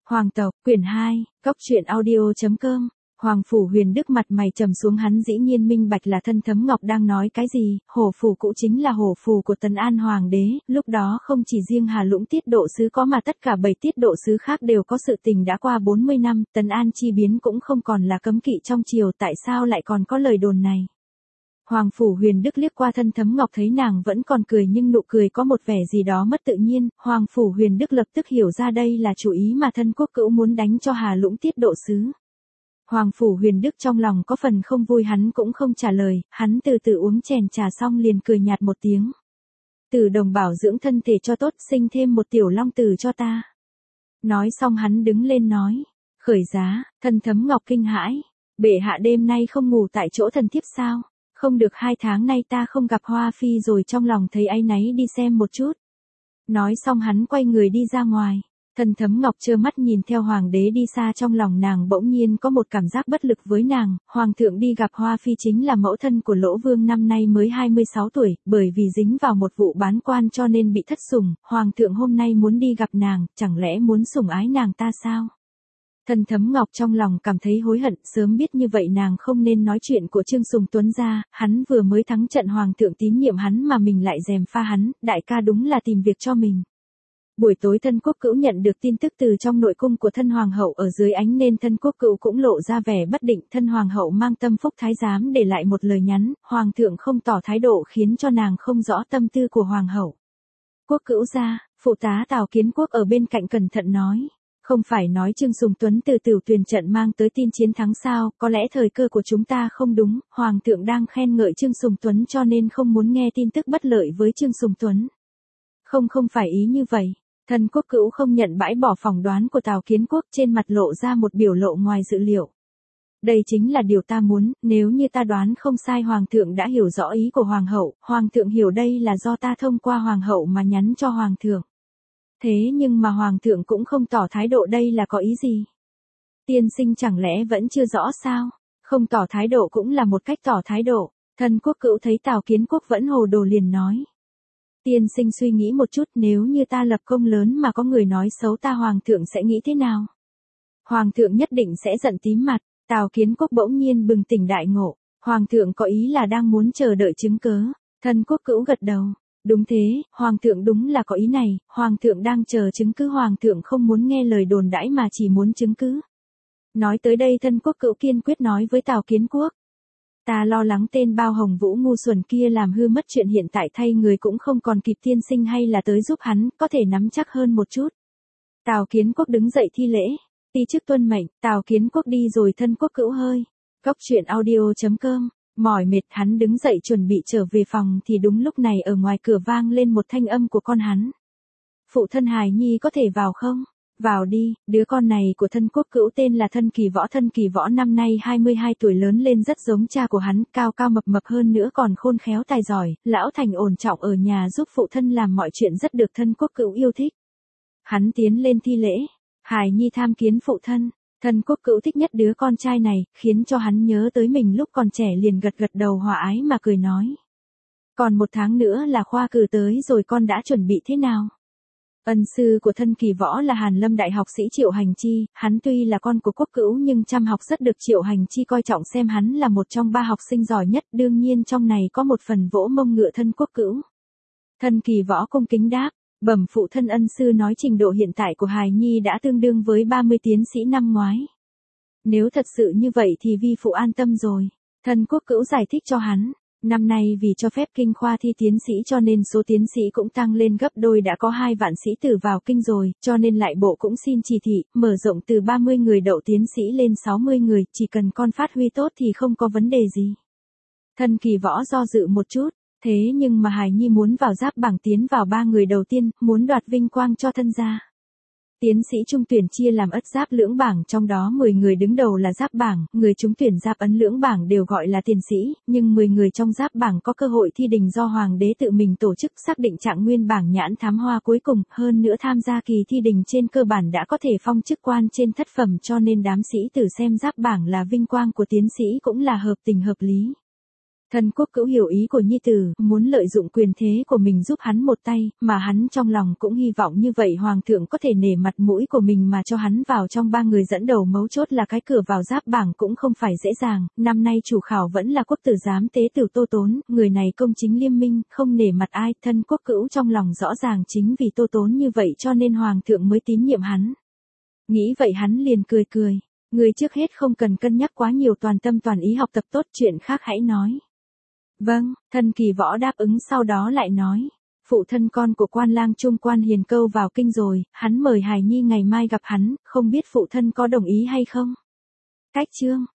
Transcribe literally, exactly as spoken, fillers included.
Hoàng tộc, quyển hai, Cóc truyện audio.com. Hoàng phủ Huyền Đức mặt mày trầm xuống, hắn dĩ nhiên minh bạch là Thân Thấm Ngọc đang nói cái gì. Hổ phù cũ chính là hổ phù của Tần An Hoàng đế, lúc đó không chỉ riêng Hà Lũng tiết độ sứ có mà tất cả bảy tiết độ sứ khác đều có. Sự tình đã qua bốn mươi năm, Tần An chi biến cũng không còn là cấm kỵ trong triều, tại sao lại còn có lời đồn này? Hoàng phủ Huyền Đức liếc qua Thân Thấm Ngọc, thấy nàng vẫn còn cười nhưng nụ cười có một vẻ gì đó mất tự nhiên. Hoàng phủ Huyền Đức lập tức hiểu ra đây là chủ ý mà Thân Quốc Cữu muốn đánh cho Hà Lũng tiết độ sứ. Hoàng phủ Huyền Đức trong lòng có phần không vui, hắn cũng không trả lời, hắn từ từ uống chén trà xong liền cười nhạt một tiếng. Từ đồng bảo dưỡng thân thể cho tốt, sinh thêm một tiểu long tử cho ta. Nói xong hắn đứng lên nói, khởi giá. Thân Thấm Ngọc kinh hãi, bệ hạ đêm nay không ngủ tại chỗ thần thiếp sao? Không được, hai tháng nay ta không gặp Hoa Phi rồi, trong lòng thấy áy náy, đi xem một chút. Nói xong hắn quay người đi ra ngoài. Thân Thấm Ngọc trơ mắt nhìn theo hoàng đế đi xa, trong lòng nàng bỗng nhiên có một cảm giác bất lực với nàng. Hoàng thượng đi gặp Hoa Phi chính là mẫu thân của Lỗ Vương, năm nay mới hai mươi sáu tuổi, bởi vì dính vào một vụ bán quan cho nên bị thất sủng. Hoàng thượng hôm nay muốn đi gặp nàng, chẳng lẽ muốn sủng ái nàng ta sao? Thân Thấm Ngọc trong lòng cảm thấy hối hận, sớm biết như vậy nàng không nên nói chuyện của Trương Sùng Tuấn ra, hắn vừa mới thắng trận, hoàng thượng tín nhiệm hắn mà mình lại gièm pha hắn, đại ca đúng là tìm việc cho mình. Buổi tối Thân Quốc Cữu nhận được tin tức từ trong nội cung của thân hoàng hậu ở dưới ánh nên Thân Quốc Cữu cũng lộ ra vẻ bất định. Thân hoàng hậu mang Tâm Phúc thái giám để lại một lời nhắn, hoàng thượng không tỏ thái độ khiến cho nàng không rõ tâm tư của hoàng hậu. Quốc Cữu gia, phụ tá Tào Kiến Quốc ở bên cạnh cẩn thận nói. Không phải nói Trương Sùng Tuấn từ Tửu Tuyền trận mang tới tin chiến thắng sao, có lẽ thời cơ của chúng ta không đúng, hoàng thượng đang khen ngợi Trương Sùng Tuấn cho nên không muốn nghe tin tức bất lợi với Trương Sùng Tuấn. Không không phải ý như vậy. Thân Quốc Cữu không nhận bãi bỏ phỏng đoán của Tào Kiến Quốc, trên mặt lộ ra một biểu lộ ngoài dự liệu. Đây chính là điều ta muốn, nếu như ta đoán không sai, hoàng thượng đã hiểu rõ ý của hoàng hậu, hoàng thượng hiểu đây là do ta thông qua hoàng hậu mà nhắn cho hoàng thượng. Thế nhưng mà hoàng thượng cũng không tỏ thái độ, đây là có ý gì? Tiên sinh chẳng lẽ vẫn chưa rõ sao? Không tỏ thái độ cũng là một cách tỏ thái độ. Thân Quốc Cữu thấy Tào Kiến Quốc vẫn hồ đồ liền nói. Tiên sinh suy nghĩ một chút, nếu như ta lập công lớn mà có người nói xấu ta, hoàng thượng sẽ nghĩ thế nào? Hoàng thượng nhất định sẽ giận tím mặt. Tào Kiến Quốc bỗng nhiên bừng tỉnh đại ngộ. Hoàng thượng có ý là đang muốn chờ đợi chứng cớ. Thân Quốc Cữu gật đầu. Đúng thế, hoàng thượng đúng là có ý này, hoàng thượng đang chờ chứng cứ, hoàng thượng không muốn nghe lời đồn đãi mà chỉ muốn chứng cứ. Nói tới đây Thân Quốc Cữu kiên quyết nói với Tào Kiến Quốc. Ta lo lắng tên Bao Hồng Vũ ngu xuẩn kia làm hư mất chuyện, hiện tại thay người cũng không còn kịp, tiên sinh hay là tới giúp hắn, có thể nắm chắc hơn một chút. Tào Kiến Quốc đứng dậy thi lễ, ti chức tuân mệnh. Tào Kiến Quốc đi rồi. Thân Quốc Cữu hơi. Cóc truyện audio.com. Mỏi mệt hắn đứng dậy chuẩn bị trở về phòng thì đúng lúc này ở ngoài cửa vang lên một thanh âm của con hắn. Phụ thân hài nhi có thể vào không? Vào đi. Đứa con này của Thân Quốc Cữu tên là Thân Kỳ Võ. Thân Kỳ Võ năm nay hai mươi hai tuổi, lớn lên rất giống cha của hắn, cao cao mập mập, hơn nữa còn khôn khéo tài giỏi, lão thành ổn trọng ở nhà giúp phụ thân làm mọi chuyện, rất được Thân Quốc Cữu yêu thích. Hắn tiến lên thi lễ. Hài nhi tham kiến phụ thân. Thân Quốc Cữu thích nhất đứa con trai này, khiến cho hắn nhớ tới mình lúc còn trẻ, liền gật gật đầu hòa ái mà cười nói. Còn một tháng nữa là khoa cử tới rồi, con đã chuẩn bị thế nào? Ân sư của Thân Kỳ Võ là Hàn Lâm đại học sĩ Triệu Hành Chi, hắn tuy là con của Quốc Cữu nhưng chăm học rất được Triệu Hành Chi coi trọng, xem hắn là một trong ba học sinh giỏi nhất, đương nhiên trong này có một phần vỗ mông ngựa Thân Quốc Cữu. Thân Kỳ Võ cung kính đáp. Bẩm phụ thân, ân sư nói trình độ hiện tại của hài nhi đã tương đương với ba mươi tiến sĩ năm ngoái. Nếu thật sự như vậy thì vi phụ an tâm rồi. Thân Quốc Cữu giải thích cho hắn. Năm nay vì cho phép kinh khoa thi tiến sĩ cho nên số tiến sĩ cũng tăng lên gấp đôi, đã có hai vạn sĩ tử vào kinh rồi, cho nên lại bộ cũng xin chỉ thị, mở rộng từ ba mươi người đậu tiến sĩ lên sáu mươi người, chỉ cần con phát huy tốt thì không có vấn đề gì. Thân Kỳ Võ do dự một chút. Thế nhưng mà hài nhi muốn vào giáp bảng, tiến vào ba người đầu tiên, muốn đoạt vinh quang cho thân gia. Tiến sĩ trung tuyển chia làm ất giáp lưỡng bảng, trong đó mười người đứng đầu là giáp bảng, người trúng tuyển giáp ấn lưỡng bảng đều gọi là tiền sĩ, nhưng mười người trong giáp bảng có cơ hội thi đình do hoàng đế tự mình tổ chức, xác định trạng nguyên bảng nhãn thám hoa cuối cùng, hơn nữa tham gia kỳ thi đình trên cơ bản đã có thể phong chức quan trên thất phẩm, cho nên đám sĩ tử xem giáp bảng là vinh quang của tiến sĩ cũng là hợp tình hợp lý. Thân quốc cữu hiểu ý của nhi tử, muốn lợi dụng quyền thế của mình giúp hắn một tay, mà hắn trong lòng cũng hy vọng như vậy hoàng thượng có thể nể mặt mũi của mình mà cho hắn vào trong ba người dẫn đầu, mấu chốt là cái cửa vào giáp bảng cũng không phải dễ dàng, năm nay chủ khảo vẫn là quốc tử giám tế tử Tô Tốn, người này công chính liêm minh, không nể mặt ai, thân quốc cữu trong lòng rõ ràng chính vì Tô Tốn như vậy cho nên hoàng thượng mới tín nhiệm hắn. Nghĩ vậy hắn liền cười cười, người trước hết không cần cân nhắc quá nhiều, toàn tâm toàn ý học tập tốt, chuyện khác hãy nói. Vâng, thân Kỳ Võ đáp ứng, sau đó lại nói, phụ thân con của Quan Lang Trung Quan Hiền Câu vào kinh rồi, hắn mời hài nhi ngày mai gặp hắn, không biết phụ thân có đồng ý hay không? Cách chương